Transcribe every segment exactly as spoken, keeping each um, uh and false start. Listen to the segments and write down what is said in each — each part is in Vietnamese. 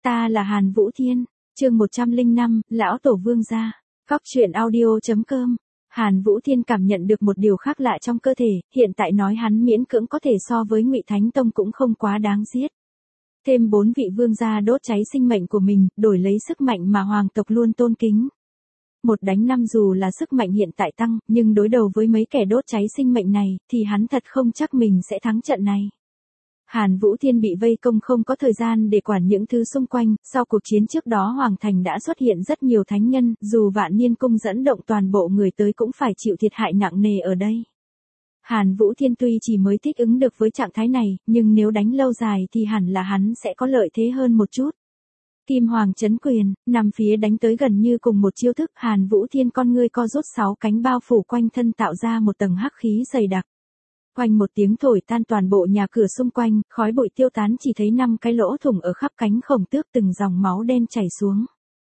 Ta là Hàn Vũ Thiên, chương một trăm lẻ năm, Lão Tổ Vương gia. Cóc truyện audio chấm com. Hàn Vũ Thiên cảm nhận được một điều khác lạ trong cơ thể, hiện tại nói hắn miễn cưỡng có thể so với Ngụy Thánh Tông cũng không quá đáng giết. Thêm bốn vị vương gia đốt cháy sinh mệnh của mình, đổi lấy sức mạnh mà hoàng tộc luôn tôn kính. Một đánh năm dù là sức mạnh hiện tại tăng, nhưng đối đầu với mấy kẻ đốt cháy sinh mệnh này, thì hắn thật không chắc mình sẽ thắng trận này. Hàn Vũ Thiên bị vây công không có thời gian để quản những thứ xung quanh, sau cuộc chiến trước đó Hoàng Thành đã xuất hiện rất nhiều thánh nhân, dù Vạn Niên Cung dẫn động toàn bộ người tới cũng phải chịu thiệt hại nặng nề ở đây. Hàn Vũ Thiên tuy chỉ mới thích ứng được với trạng thái này, nhưng nếu đánh lâu dài thì hẳn là hắn sẽ có lợi thế hơn một chút. Kim Hoàng Chấn Quyền, nằm phía đánh tới gần như cùng một chiêu thức, Hàn Vũ Thiên con ngươi co rút sáu cánh bao phủ quanh thân tạo ra một tầng hắc khí dày đặc. Quanh một tiếng thổi tan toàn bộ nhà cửa xung quanh, khói bụi tiêu tán chỉ thấy năm cái lỗ thủng ở khắp cánh khổng tước từng dòng máu đen chảy xuống.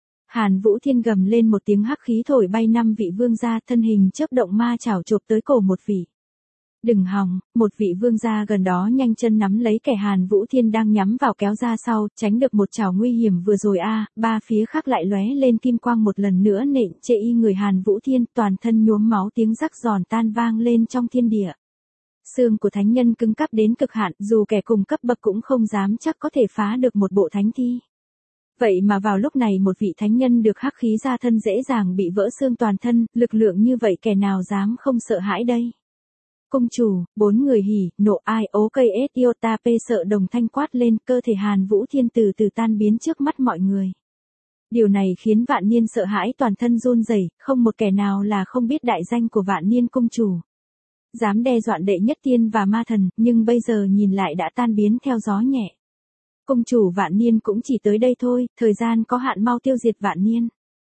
Hàn Vũ Thiên gầm lên một tiếng hắc khí thổi bay năm vị vương gia, thân hình chớp động ma chảo chộp tới cổ một vị. Đừng hòng, một vị vương gia gần đó nhanh chân nắm lấy kẻ Hàn Vũ Thiên đang nhắm vào kéo ra sau, tránh được một chảo nguy hiểm vừa rồi a, à, ba phía khác lại lóe lên kim quang một lần nữa nện chệ y người Hàn Vũ Thiên, toàn thân nhuốm máu, tiếng rắc giòn tan vang lên trong thiên địa. Xương của thánh nhân cứng cáp đến cực hạn, dù kẻ cùng cấp bậc cũng không dám chắc có thể phá được một bộ thánh thi. Vậy mà vào lúc này một vị thánh nhân được hắc khí ra thân dễ dàng bị vỡ xương toàn thân, lực lượng như vậy kẻ nào dám không sợ hãi đây. Cung chủ, bốn người hỉ, nộ ai ố cây ết iota p sợ đồng thanh quát lên, cơ thể Hàn Vũ Thiên từ từ tan biến trước mắt mọi người. Điều này khiến Vạn Niên sợ hãi toàn thân run rẩy, không một kẻ nào là không biết đại danh của Vạn Niên cung chủ. Dám đe dọa đệ nhất tiên và ma thần, nhưng bây giờ nhìn lại đã tan biến theo gió nhẹ. Cung chủ Vạn Niên cũng chỉ tới đây thôi, thời gian có hạn, mau tiêu diệt Vạn Niên.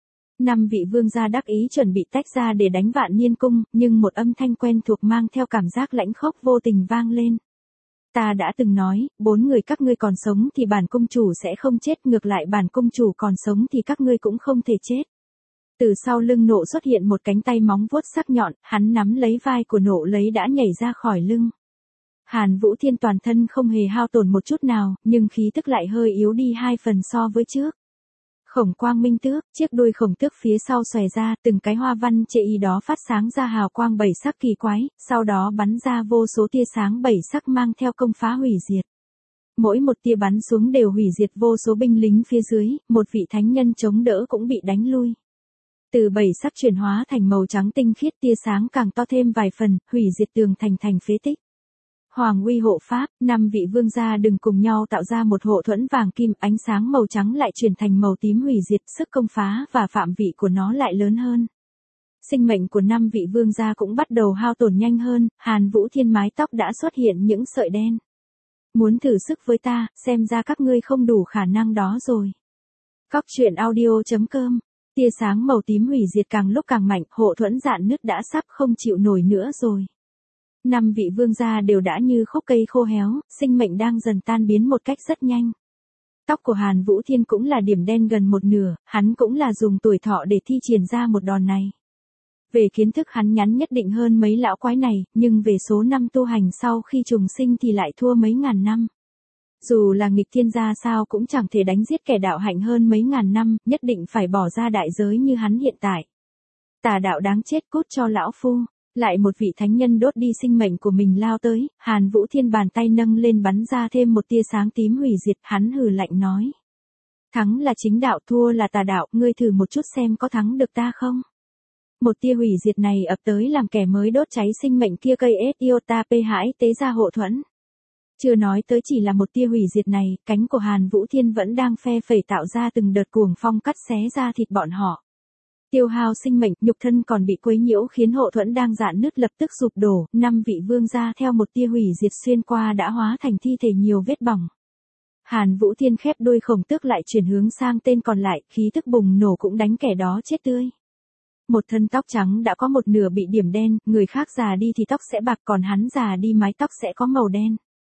Năm vị vương gia đắc ý chuẩn bị tách ra để đánh Vạn Niên cung, nhưng một âm thanh quen thuộc mang theo cảm giác lãnh khốc vô tình vang lên. Ta đã từng nói, bốn người các ngươi còn sống thì bản cung chủ sẽ không chết, ngược lại bản cung chủ còn sống thì các ngươi cũng không thể chết. Từ sau lưng Nộ xuất hiện một cánh tay móng vuốt sắc nhọn, hắn nắm lấy vai của Nộ lấy đã nhảy ra khỏi lưng. Hàn Vũ Thiên toàn thân không hề hao tổn một chút nào, nhưng khí tức lại hơi yếu đi hai phần so với trước. Khổng quang minh tước, chiếc đuôi khổng tước phía sau xòe ra, từng cái hoa văn chệ y đó phát sáng ra hào quang bảy sắc kỳ quái, sau đó bắn ra vô số tia sáng bảy sắc mang theo công phá hủy diệt. Mỗi một tia bắn xuống đều hủy diệt vô số binh lính phía dưới, một vị thánh nhân chống đỡ cũng bị đánh lui. Từ bảy sắc chuyển hóa thành màu trắng tinh khiết, tia sáng càng to thêm vài phần, hủy diệt tường thành thành phế tích. Hoàng uy hộ pháp, năm vị vương gia đừng cùng nhau tạo ra một hộ thuẫn vàng kim, ánh sáng màu trắng lại chuyển thành màu tím hủy diệt, sức công phá và phạm vị của nó lại lớn hơn. Sinh mệnh của năm vị vương gia cũng bắt đầu hao tổn nhanh hơn, Hàn Vũ Thiên mái tóc đã xuất hiện những sợi đen. Muốn thử sức với ta, xem ra các ngươi không đủ khả năng đó rồi. Cóc truyện audio chấm com. Tia sáng màu tím hủy diệt càng lúc càng mạnh, hộ thuẫn rạn nứt đã sắp không chịu nổi nữa rồi. Năm vị vương gia đều đã như khúc cây khô héo, sinh mệnh đang dần tan biến một cách rất nhanh. Tóc của Hàn Vũ Thiên cũng là điểm đen gần một nửa, hắn cũng là dùng tuổi thọ để thi triển ra một đòn này. Về kiến thức hắn nhắn nhất định hơn mấy lão quái này, nhưng về số năm tu hành sau khi trùng sinh thì lại thua mấy ngàn năm. Dù là nghịch thiên gia sao cũng chẳng thể đánh giết kẻ đạo hạnh hơn mấy ngàn năm, nhất định phải bỏ ra đại giới như hắn hiện tại. Tà đạo đáng chết, cút cho lão phu. Lại một vị thánh nhân đốt đi sinh mệnh của mình lao tới, Hàn Vũ Thiên bàn tay nâng lên bắn ra thêm một tia sáng tím hủy diệt, hắn hừ lạnh nói. Thắng là chính đạo, thua là tà đạo, ngươi thử một chút xem có thắng được ta không? Một tia hủy diệt này ập tới làm kẻ mới đốt cháy sinh mệnh kia cây ết iota p hãi tế ra hộ thuẫn. Chưa nói tới chỉ là một tia hủy diệt này, cánh của Hàn Vũ Thiên vẫn đang phe phẩy tạo ra từng đợt cuồng phong cắt xé ra thịt bọn họ. Tiêu hao sinh mệnh, nhục thân còn bị quấy nhiễu khiến hộ thuẫn đang rạn nứt lập tức sụp đổ, năm vị vương gia theo một tia hủy diệt xuyên qua đã hóa thành thi thể nhiều vết bỏng. Hàn Vũ Thiên khép đuôi khổng tước lại chuyển hướng sang tên còn lại, khí tức bùng nổ cũng đánh kẻ đó chết tươi. Một thân tóc trắng đã có một nửa bị điểm đen, người khác già đi thì tóc sẽ bạc, còn hắn già đi mái tóc sẽ có màu đen.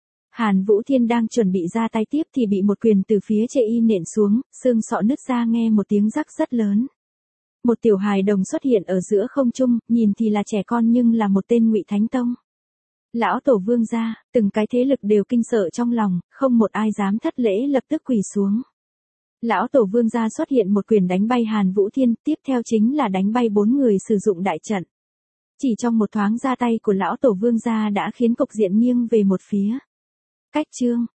Hàn Vũ Thiên đang chuẩn bị ra tay tiếp thì bị một quyền từ phía chệ y nện xuống, xương sọ nứt ra nghe một tiếng rắc rất lớn. Một tiểu hài đồng xuất hiện ở giữa không trung, nhìn thì là trẻ con nhưng là một tên Ngụy Thánh Tông. Lão tổ vương gia, từng cái thế lực đều kinh sợ trong lòng, không một ai dám thất lễ lập tức quỳ xuống. Lão tổ vương gia xuất hiện một quyền đánh bay Hàn Vũ Thiên, tiếp theo chính là đánh bay bốn người sử dụng đại trận. Chỉ trong một thoáng ra tay của lão tổ vương gia đã khiến cục diện nghiêng về một phía. Cách chương